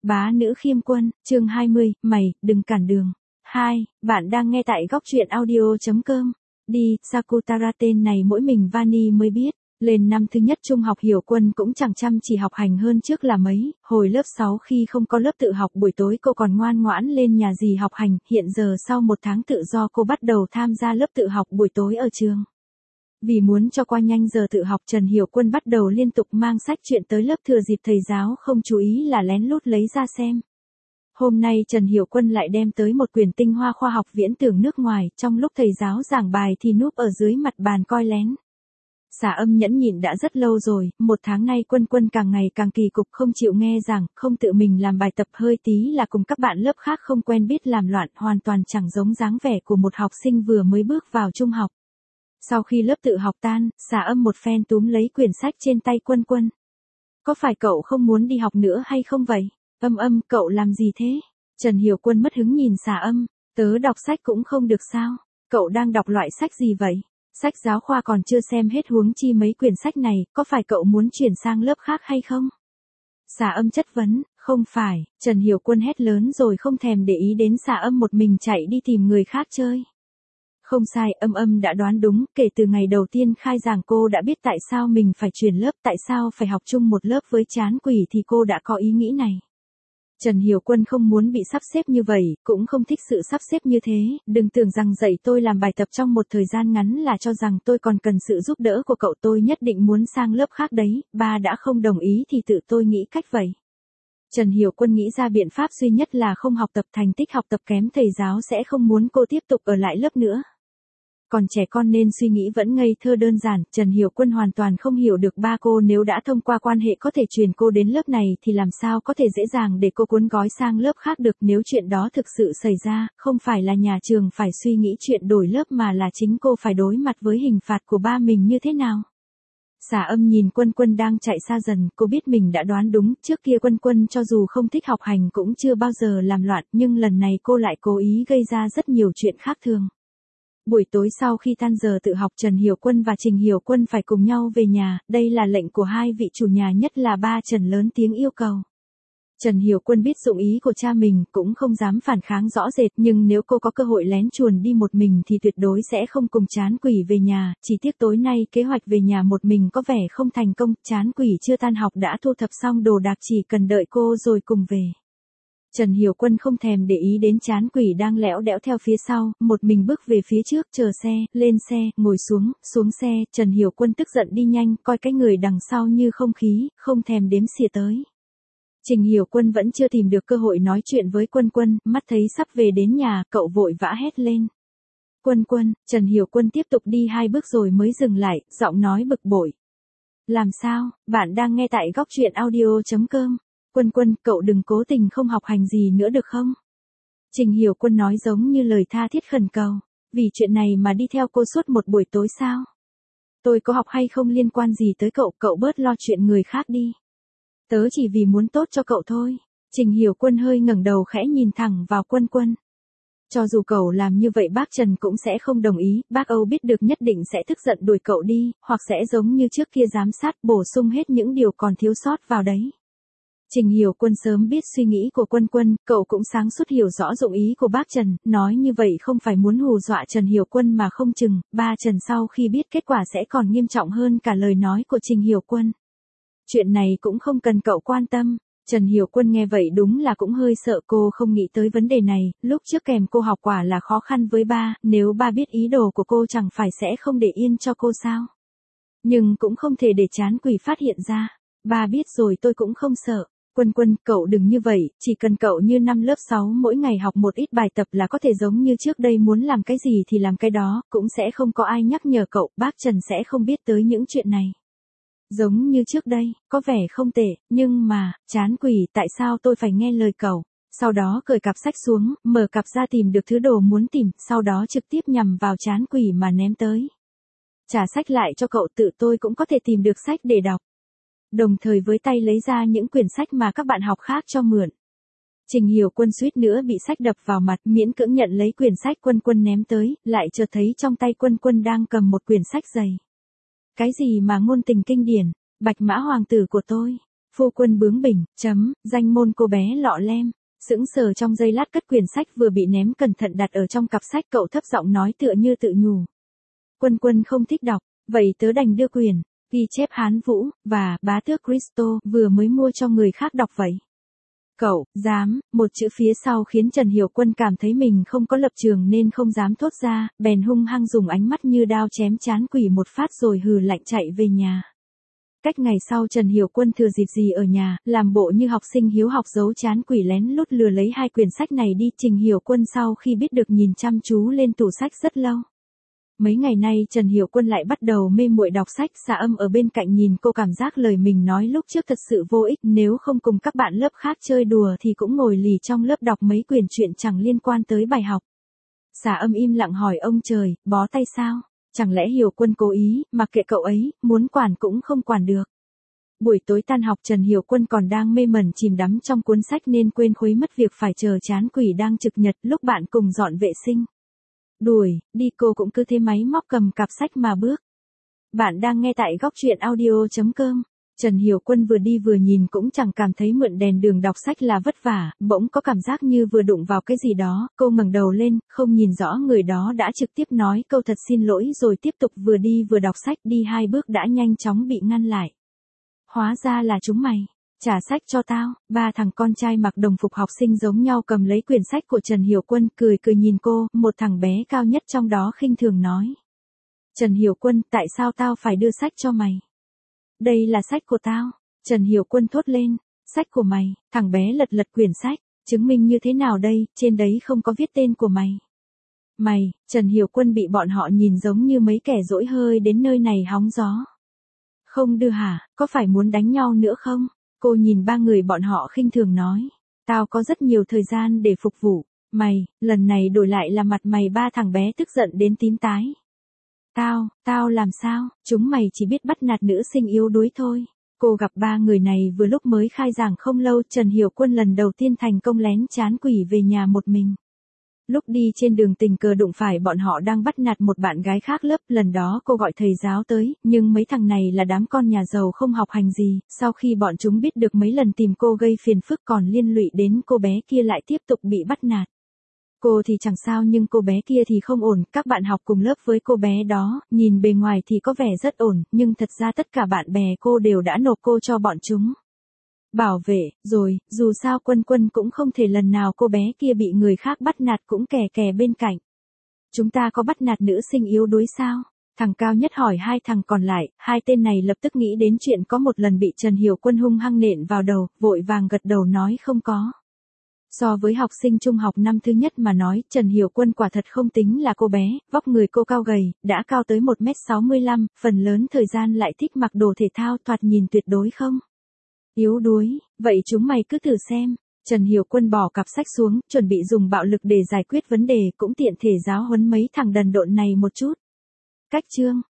Bá nữ khiêm quân, chương 20, mày, đừng cản đường. 2. Bạn đang nghe tại góc truyện audio.com. Đi, Sakutara tên này mỗi mình Vani mới biết. Lên năm thứ nhất trung học Hiểu Quân cũng chẳng chăm chỉ học hành hơn trước là mấy, hồi lớp 6 khi không có lớp tự học buổi tối cô còn ngoan ngoãn lên nhà dì học hành, hiện giờ sau một tháng tự do cô bắt đầu tham gia lớp tự học buổi tối ở trường. Vì muốn cho qua nhanh giờ tự học Trần Hiểu Quân bắt đầu liên tục mang sách truyện tới lớp thừa dịp thầy giáo không chú ý là lén lút lấy ra xem. Hôm nay Trần Hiểu Quân lại đem tới một quyển tinh hoa khoa học viễn tưởng nước ngoài, trong lúc thầy giáo giảng bài thì núp ở dưới mặt bàn coi lén. Xà Âm nhẫn nhịn đã rất lâu rồi, một tháng nay Quân càng ngày càng kỳ cục không chịu nghe giảng, không tự mình làm bài tập hơi tí là cùng các bạn lớp khác không quen biết làm loạn, hoàn toàn chẳng giống dáng vẻ của một học sinh vừa mới bước vào trung học. Sau khi lớp tự học tan, Xà Âm một phen túm lấy quyển sách trên tay Quân. Có phải cậu không muốn đi học nữa hay không vậy? Cậu làm gì thế? Trần Hiểu Quân mất hứng nhìn Xà Âm, tớ đọc sách cũng không được sao? Cậu đang đọc loại sách gì vậy? Sách giáo khoa còn chưa xem hết huống chi mấy quyển sách này, có phải cậu muốn chuyển sang lớp khác hay không? Xà Âm chất vấn, không phải, Trần Hiểu Quân hét lớn rồi không thèm để ý đến Xà Âm một mình chạy đi tìm người khác chơi. Không sai, Âm đã đoán đúng, kể từ ngày đầu tiên khai giảng cô đã biết tại sao mình phải chuyển lớp, tại sao phải học chung một lớp với Trán Quỷ thì cô đã có ý nghĩ này. Trần Hiểu Quân không muốn bị sắp xếp như vậy, cũng không thích sự sắp xếp như thế, đừng tưởng rằng dạy tôi làm bài tập trong một thời gian ngắn là cho rằng tôi còn cần sự giúp đỡ của cậu, tôi nhất định muốn sang lớp khác đấy, ba đã không đồng ý thì tự tôi nghĩ cách vậy. Trần Hiểu Quân nghĩ ra biện pháp duy nhất là không học tập, thành tích học tập kém thầy giáo sẽ không muốn cô tiếp tục ở lại lớp nữa. Còn trẻ con nên suy nghĩ vẫn ngây thơ đơn giản, Trần Hiểu Quân hoàn toàn không hiểu được ba cô nếu đã thông qua quan hệ có thể truyền cô đến lớp này thì làm sao có thể dễ dàng để cô cuốn gói sang lớp khác được, nếu chuyện đó thực sự xảy ra, không phải là nhà trường phải suy nghĩ chuyện đổi lớp mà là chính cô phải đối mặt với hình phạt của ba mình như thế nào. Xà Âm nhìn Quân đang chạy xa dần, cô biết mình đã đoán đúng, trước kia Quân cho dù không thích học hành cũng chưa bao giờ làm loạn, nhưng lần này cô lại cố ý gây ra rất nhiều chuyện khác thường. Buổi tối sau khi tan giờ tự học Trần Hiểu Quân và Trình Hiểu Quân phải cùng nhau về nhà, đây là lệnh của hai vị chủ nhà nhất là ba Trần lớn tiếng yêu cầu. Trần Hiểu Quân biết dụng ý của cha mình cũng không dám phản kháng rõ rệt, nhưng nếu cô có cơ hội lén chuồn đi một mình thì tuyệt đối sẽ không cùng Trán Quỷ về nhà, chỉ tiếc tối nay kế hoạch về nhà một mình có vẻ không thành công, Trán Quỷ chưa tan học đã thu thập xong đồ đạc chỉ cần đợi cô rồi cùng về. Trần Hiểu Quân không thèm để ý đến Trán Quỷ đang lẽo đẽo theo phía sau, một mình bước về phía trước, chờ xe, lên xe, ngồi xuống xe, Trần Hiểu Quân tức giận đi nhanh, coi cái người đằng sau như không khí, không thèm đếm xỉa tới. Trình Hiểu Quân vẫn chưa tìm được cơ hội nói chuyện với Quân, mắt thấy sắp về đến nhà, cậu vội vã hét lên. Quân, Trần Hiểu Quân tiếp tục đi 2 bước rồi mới dừng lại, giọng nói bực bội. Làm sao, bạn đang nghe tại góc truyện audio.com. Quân, cậu đừng cố tình không học hành gì nữa được không? Trình Hiểu Quân nói giống như lời tha thiết khẩn cầu. Vì chuyện này mà đi theo cô suốt một buổi tối sao? Tôi có học hay không liên quan gì tới cậu bớt lo chuyện người khác đi. Tớ chỉ vì muốn tốt cho cậu thôi. Trình Hiểu Quân hơi ngẩng đầu khẽ nhìn thẳng vào Quân. Cho dù cậu làm như vậy bác Trần cũng sẽ không đồng ý, bác Âu biết được nhất định sẽ tức giận đuổi cậu đi, hoặc sẽ giống như trước kia giám sát bổ sung hết những điều còn thiếu sót vào đấy. Trình Hiểu Quân sớm biết suy nghĩ của Quân, cậu cũng sáng suốt hiểu rõ dụng ý của bác Trần, nói như vậy không phải muốn hù dọa Trần Hiểu Quân mà không chừng, ba Trần sau khi biết kết quả sẽ còn nghiêm trọng hơn cả lời nói của Trình Hiểu Quân. Chuyện này cũng không cần cậu quan tâm. Trần Hiểu Quân nghe vậy đúng là cũng hơi sợ, cô không nghĩ tới vấn đề này, lúc trước kèm cô học quả là khó khăn với ba, nếu ba biết ý đồ của cô chẳng phải sẽ không để yên cho cô sao. Nhưng cũng không thể để Trán Quỷ phát hiện ra. Ba biết rồi tôi cũng không sợ. Quân, cậu đừng như vậy, chỉ cần cậu như năm lớp 6 mỗi ngày học một ít bài tập là có thể giống như trước đây, muốn làm cái gì thì làm cái đó, cũng sẽ không có ai nhắc nhở cậu, bác Trần sẽ không biết tới những chuyện này. Giống như trước đây, có vẻ không tệ, nhưng mà, Trán Quỷ, tại sao tôi phải nghe lời cậu? Sau đó cởi cặp sách xuống, mở cặp ra tìm được thứ đồ muốn tìm, sau đó trực tiếp nhằm vào Trán Quỷ mà ném tới. Trả sách lại cho cậu, tự tôi cũng có thể tìm được sách để đọc. Đồng thời với tay lấy ra những quyển sách mà các bạn học khác cho mượn. Trình Hiểu Quân suýt nữa bị sách đập vào mặt, miễn cưỡng nhận lấy quyển sách Quân ném tới, lại chợt thấy trong tay Quân đang cầm một quyển sách dày. Cái gì mà ngôn tình kinh điển, Bạch Mã Hoàng tử của tôi. Phu quân bướng bỉnh, danh môn cô bé lọ lem. Sững sờ trong giây lát cất quyển sách vừa bị ném cẩn thận đặt ở trong cặp sách, cậu thấp giọng nói tựa như tự nhủ. Quân quân không thích đọc, vậy tớ đành đưa quyển ghi chép Hán Vũ và Bá Tước Christo vừa mới mua cho người khác đọc vậy. Cậu, dám, một chữ phía sau khiến Trần Hiểu Quân cảm thấy mình không có lập trường nên không dám thốt ra, bèn hung hăng dùng ánh mắt như đao chém chán quỷ một phát rồi hừ lạnh chạy về nhà. Cách ngày sau Trần Hiểu Quân thừa dịp gì ở nhà, làm bộ như học sinh hiếu học giấu chán quỷ lén lút lừa lấy 2 quyển sách này đi. Trình Hiểu Quân sau khi biết được nhìn chăm chú lên tủ sách rất lâu. Mấy ngày nay Trần Hiểu Quân lại bắt đầu mê muội đọc sách. Xà Âm ở bên cạnh nhìn cô cảm giác lời mình nói lúc trước thật sự vô ích, nếu không cùng các bạn lớp khác chơi đùa thì cũng ngồi lì trong lớp đọc mấy quyển truyện chẳng liên quan tới bài học. Xà Âm im lặng hỏi ông trời, bó tay sao? Chẳng lẽ Hiểu Quân cố ý, mặc kệ cậu ấy, muốn quản cũng không quản được. Buổi tối tan học Trần Hiểu Quân còn đang mê mẩn chìm đắm trong cuốn sách nên quên khuấy mất việc phải chờ chán quỷ đang trực nhật lúc bạn cùng dọn vệ sinh. Đuổi, đi cô cũng cứ thế máy móc cầm cặp sách mà bước. Bạn đang nghe tại góc truyện audio.com. Trần Hiểu Quân vừa đi vừa nhìn cũng chẳng cảm thấy mượn đèn đường đọc sách là vất vả, bỗng có cảm giác như vừa đụng vào cái gì đó, cô ngẩng đầu lên, không nhìn rõ người đó đã trực tiếp nói câu thật xin lỗi rồi tiếp tục vừa đi vừa đọc sách, đi 2 bước đã nhanh chóng bị ngăn lại. Hóa ra là chúng mày. Trả sách cho tao. 3 thằng con trai mặc đồng phục học sinh giống nhau cầm lấy quyển sách của Trần Hiểu Quân, cười cười nhìn cô, một thằng bé cao nhất trong đó khinh thường nói. Trần Hiểu Quân, tại sao tao phải đưa sách cho mày? Đây là sách của tao. Trần Hiểu Quân thốt lên. Sách của mày? Thằng bé lật lật quyển sách. Chứng minh như thế nào đây, trên đấy không có viết tên của mày. Mày, Trần Hiểu Quân bị bọn họ nhìn giống như mấy kẻ dỗi hơi đến nơi này hóng gió. Không đưa hả, có phải muốn đánh nhau nữa không? Cô nhìn 3 người bọn họ khinh thường nói. Tao có rất nhiều thời gian để phục vụ. Mày, lần này đổi lại là mặt mày. 3 thằng bé tức giận đến tím tái. Tao làm sao, chúng mày chỉ biết bắt nạt nữ sinh yếu đuối thôi. Cô gặp 3 người này vừa lúc mới khai giảng không lâu. Trần Hiểu Quân lần đầu tiên thành công lén chán quỷ về nhà một mình. Lúc đi trên đường tình cờ đụng phải bọn họ đang bắt nạt một bạn gái khác lớp, lần đó cô gọi thầy giáo tới, nhưng mấy thằng này là đám con nhà giàu không học hành gì, sau khi bọn chúng biết được mấy lần tìm cô gây phiền phức còn liên lụy đến cô bé kia lại tiếp tục bị bắt nạt. Cô thì chẳng sao nhưng cô bé kia thì không ổn, các bạn học cùng lớp với cô bé đó, nhìn bề ngoài thì có vẻ rất ổn, nhưng thật ra tất cả bạn bè cô đều đã nộp cô cho bọn chúng. Bảo vệ, rồi, dù sao Quân Quân cũng không thể lần nào cô bé kia bị người khác bắt nạt cũng kè kè bên cạnh. Chúng ta có bắt nạt nữ sinh yếu đuối sao? Thằng cao nhất hỏi 2 thằng còn lại, 2 tên này lập tức nghĩ đến chuyện có một lần bị Trần Hiểu Quân hung hăng nện vào đầu, vội vàng gật đầu nói không có. So với học sinh trung học năm thứ nhất mà nói, Trần Hiểu Quân quả thật không tính là cô bé, vóc người cô cao gầy, đã cao tới 1m65, phần lớn thời gian lại thích mặc đồ thể thao, thoạt nhìn tuyệt đối không yếu đuối, vậy chúng mày cứ thử xem. Trần Hiểu Quân bỏ cặp sách xuống, chuẩn bị dùng bạo lực để giải quyết vấn đề, cũng tiện thể giáo huấn mấy thằng đần độn này một chút. Cách chương